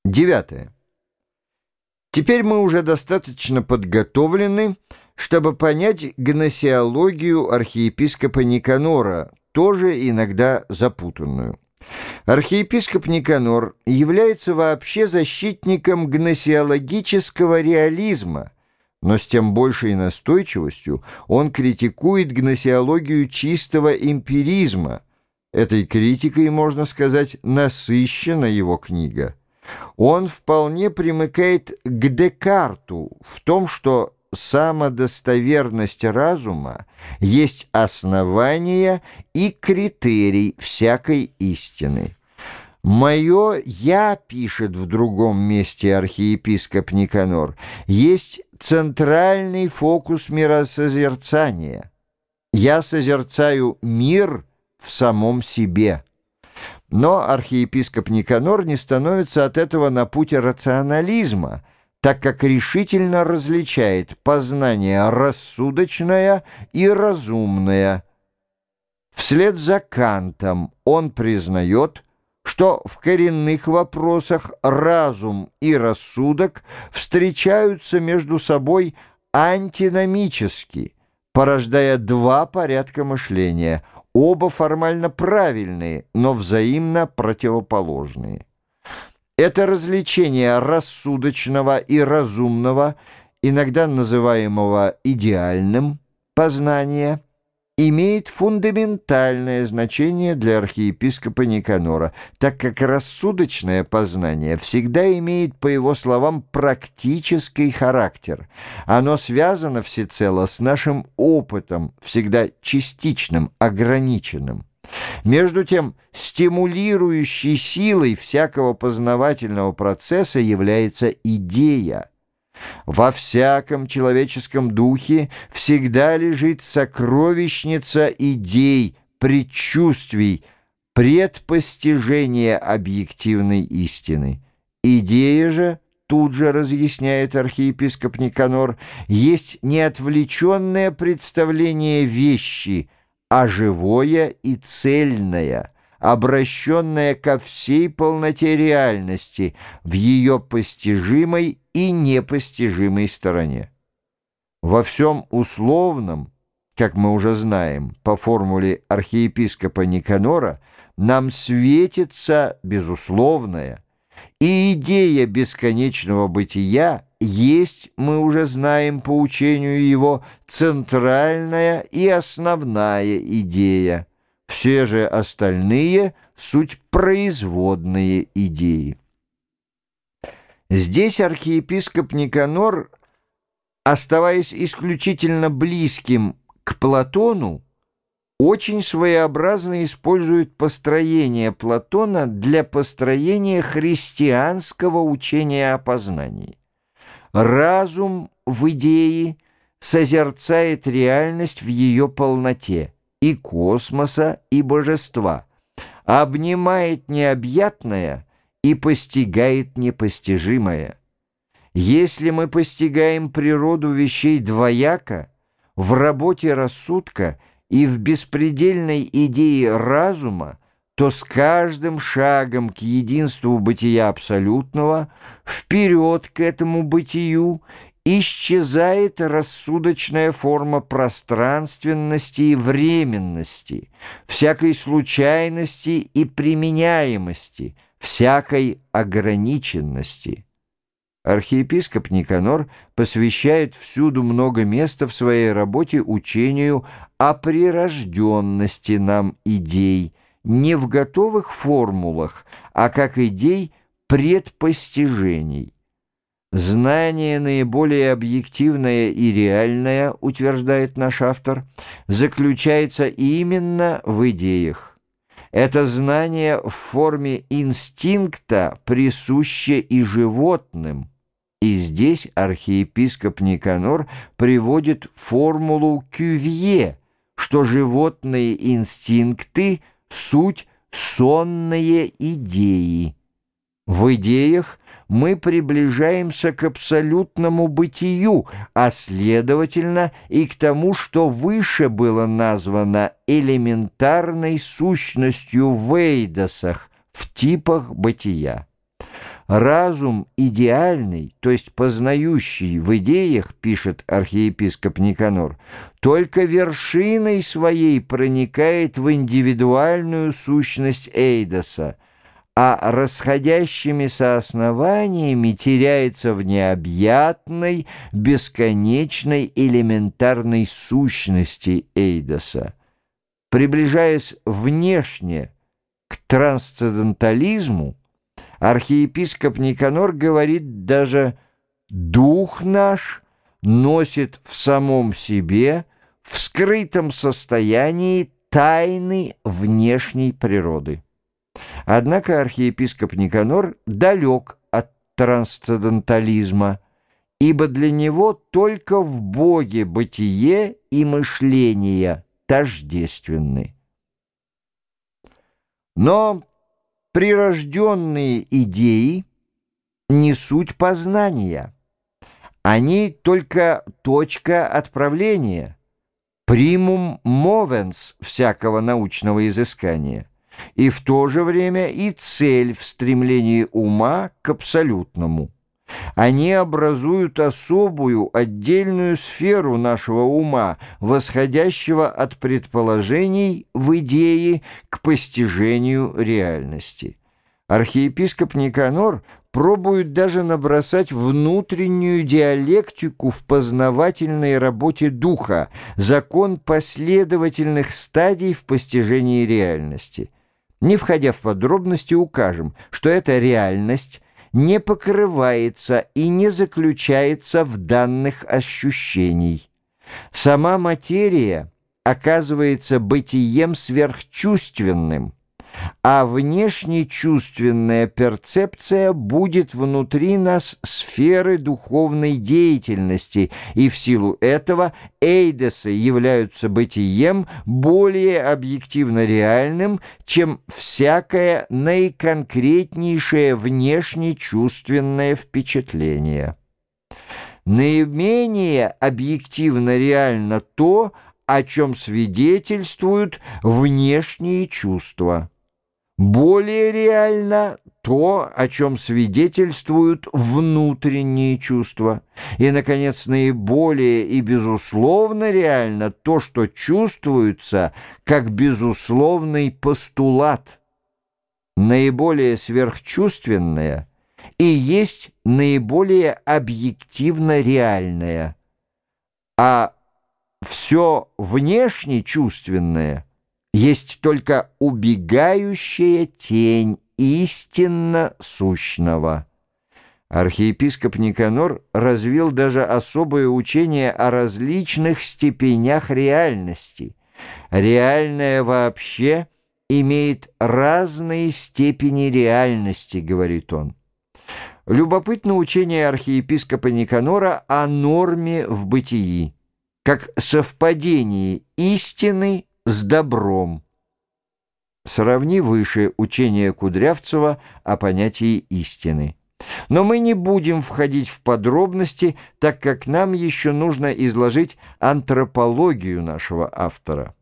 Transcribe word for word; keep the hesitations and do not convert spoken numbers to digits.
Девятое. Теперь мы уже достаточно подготовлены, чтобы понять гносеологию архиепископа Никанора, тоже иногда запутанную. Архиепископ Никанор является вообще защитником гносеологического реализма, но с тем большей настойчивостью он критикует гносеологию чистого эмпиризма. Этой критикой, можно сказать, насыщена его книга. Он вполне примыкает к Декарту в том, что самодостоверность разума есть основание и критерий всякой истины. «Мое «я», — пишет в другом месте архиепископ Никанор, — есть центральный фокус миросозерцания. Я созерцаю мир в самом себе». Но архиепископ Никанор не становится от этого на путь рационализма, так как решительно различает познание рассудочное и разумное. Вслед за Кантом он признает, что в коренных вопросах разум и рассудок встречаются между собой антиномически, порождая два порядка мышления, оба формально правильные, но взаимно противоположные. Это различение рассудочного и разумного, иногда называемого идеальным познания, имеет фундаментальное значение для архиепископа Никанора, так как рассудочное познание всегда имеет, по его словам, практический характер. Оно связано всецело с нашим опытом, всегда частичным, ограниченным. Между тем, стимулирующей силой всякого познавательного процесса является идея. Во всяком человеческом духе всегда лежит сокровищница идей, предчувствий, предпостижения объективной истины. Идея же, тут же разъясняет архиепископ Никанор, есть неотвлеченное представление вещи, а живое и цельное, обращенное ко всей полноте реальности в ее постижимой и непостижимой стороне. Во всем условном, как мы уже знаем, по формуле архиепископа Никанора, нам светится безусловное, и идея бесконечного бытия есть, мы уже знаем по учению его, центральная и основная идея. Все же остальные — суть производные идеи. Здесь архиепископ Никанор, оставаясь исключительно близким к Платону, очень своеобразно использует построение Платона для построения христианского учения о познании. Разум в идее созерцает реальность в ее полноте, и космоса, и божества, обнимает необъятное и постигает непостижимое. Если мы постигаем природу вещей двояко, в работе рассудка и в беспредельной идее разума, то с каждым шагом к единству бытия абсолютного, вперед к этому бытию, исчезает рассудочная форма пространственности и временности, всякой случайности и применяемости, всякой ограниченности. Архиепископ Никанор посвящает всюду много места в своей работе учению о прирожденности нам идей, не в готовых формулах, а как идей предпостижений. Знание наиболее объективное и реальное, утверждает наш автор, заключается именно в идеях. Это знание в форме инстинкта присуще и животным. И здесь архиепископ Никанор приводит формулу Кювье, что животные инстинкты — суть сонные идеи. В идеях мы приближаемся к абсолютному бытию, а следовательно и к тому, что выше было названо элементарной сущностью в эйдосах, в типах бытия. Разум идеальный, то есть познающий в идеях, пишет архиепископ Никанор, только вершиной своей проникает в индивидуальную сущность эйдоса, а расходящимися основаниями теряется в необъятной, бесконечной, элементарной сущности эйдоса. Приближаясь внешне к трансцендентализму, архиепископ Никанор говорит даже: «Дух наш носит в самом себе, в скрытом состоянии, тайны внешней природы». Однако архиепископ Никанор далек от трансцендентализма, ибо для него только в Боге бытие и мышление тождественны. Но прирожденные идеи не суть познания. Они только точка отправления, примум мовенс всякого научного изыскания, и в то же время и цель в стремлении ума к абсолютному. Они образуют особую отдельную сферу нашего ума, восходящего от предположений в идеи к постижению реальности. Архиепископ Никанор пробует даже набросать внутреннюю диалектику в познавательной работе духа, закон последовательных стадий в постижении реальности. Не входя в подробности, укажем, что эта реальность не покрывается и не заключается в данных ощущений. Сама материя оказывается бытием сверхчувственным, а внешнечувственная перцепция будет внутри нас сферы духовной деятельности, и в силу этого эйдосы являются бытием более объективно реальным, чем всякое наиконкретнейшее внешнечувственное впечатление. Наименее объективно реально то, о чем свидетельствуют внешние чувства. Более реально то, о чем свидетельствуют внутренние чувства. И, наконец, наиболее и безусловно реально то, что чувствуется как безусловный постулат. Наиболее сверхчувственное и есть наиболее объективно реальное. А все внешнечувственное есть только убегающая тень истинно сущного. Архиепископ Никанор развил даже особое учение о различных степенях реальности. Реальное вообще имеет разные степени реальности, говорит он. Любопытно учение архиепископа Никанора о норме в бытии, как совпадении истины с добром. Сравни выше учение Кудрявцева о понятии истины. Но мы не будем входить в подробности, так как нам еще нужно изложить антропологию нашего автора.